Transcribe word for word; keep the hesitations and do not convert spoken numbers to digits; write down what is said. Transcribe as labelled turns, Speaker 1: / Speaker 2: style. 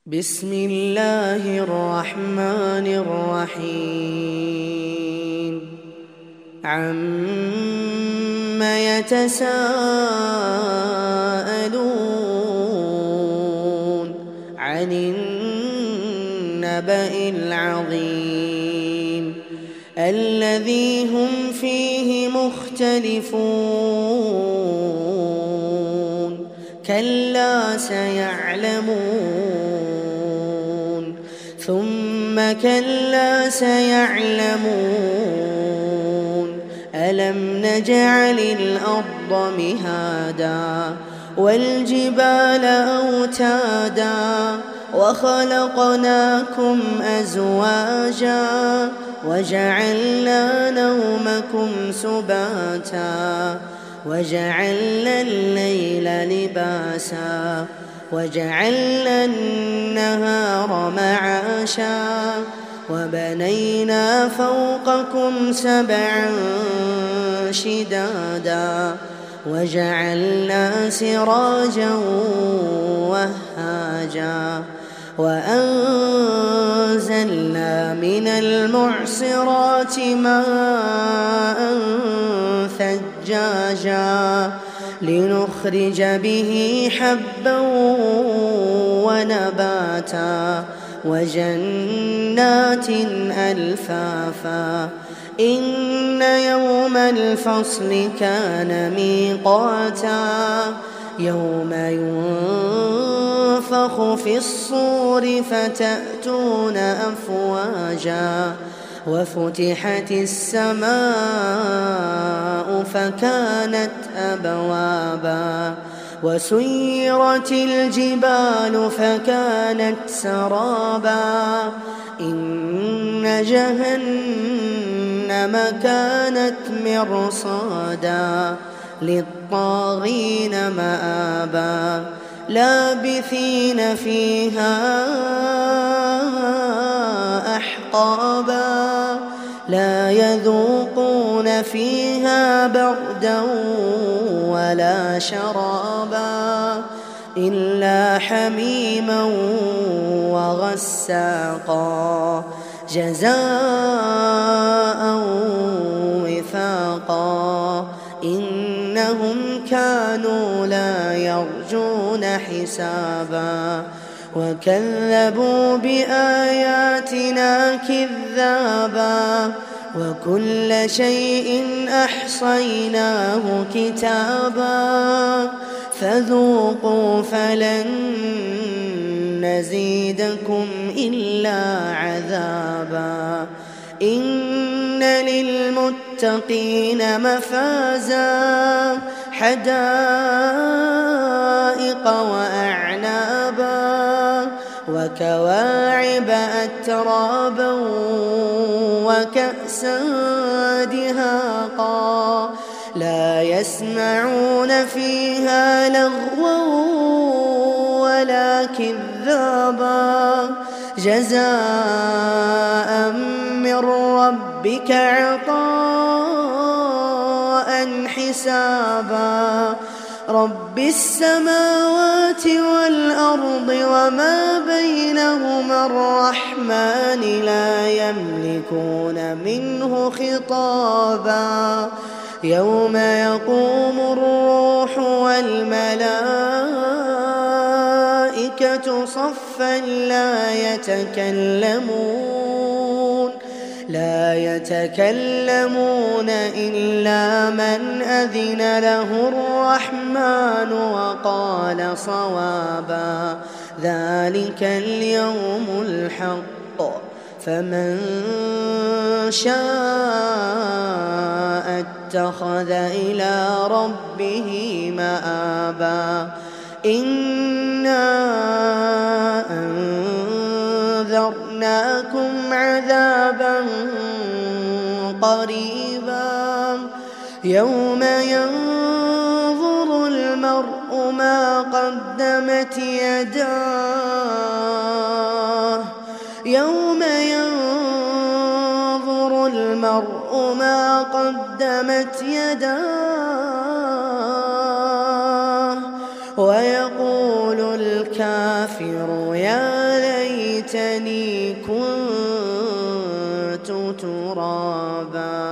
Speaker 1: بسم الله الرحمن الرحيم عم يتساءلون عن النبأ العظيم الذي هم فيه مختلفون كلا سيعلمون ثم كلا سيعلمون ألم نجعل الأرض مهادا والجبال أوتادا وخلقناكم أزواجا وجعلنا نومكم سباتا وجعلنا الليل لباسا وجعلنا النهار معاشا وبنينا فوقكم سبعا شدادا وجعلنا سراجا وهاجا وأنزلنا من المعصرات ماء ثجاجا لنخرج به حبا ونباتا وجنات ألفافا إن يوم الفصل كان ميقاتا يوم ينفخ في الصور فتأتون أفواجا وفتحت السماء فكانت أبوابا وسيرت الجبال فكانت سرابا إن جهنم كانت مرصادا للطاغين مآبا لابثين فيها أحقابا لا يذوقون فيها بردا ولا شرابا إلا حميما وغساقا جزاء وفاقا إنهم كانوا لا يرجون حسابا وكذبوا بآياتنا كذابا وكل شيء أحصيناه كتابا فذوقوا فلن نزيدكم إلا عذابا إن للمتقين مفازا حدائق وأعنابا وكواعب أترابا وكأسا دهاقا لا يسمعون فيها لغوا ولا كذابا جزاء من ربك عطاء حسابا رب السماوات والأرض وما بينهما الرحمن لا يملكون منه خطابا يوم يقوم الروح والملائكة صفا لا يتكلمون لا يتكلمون إلا من أذن له الرحمن وقال صوابا ذلك اليوم الحق فمن شاء اتخذ إلى ربه مآبا إنا أنذرناكم عذابا قريبا يوم ينظر المرء ما قدمت يداه يوم ينظر المرء ما قدمت يداه ويقول الكافر الآخر يا ليتني كنت ترابا.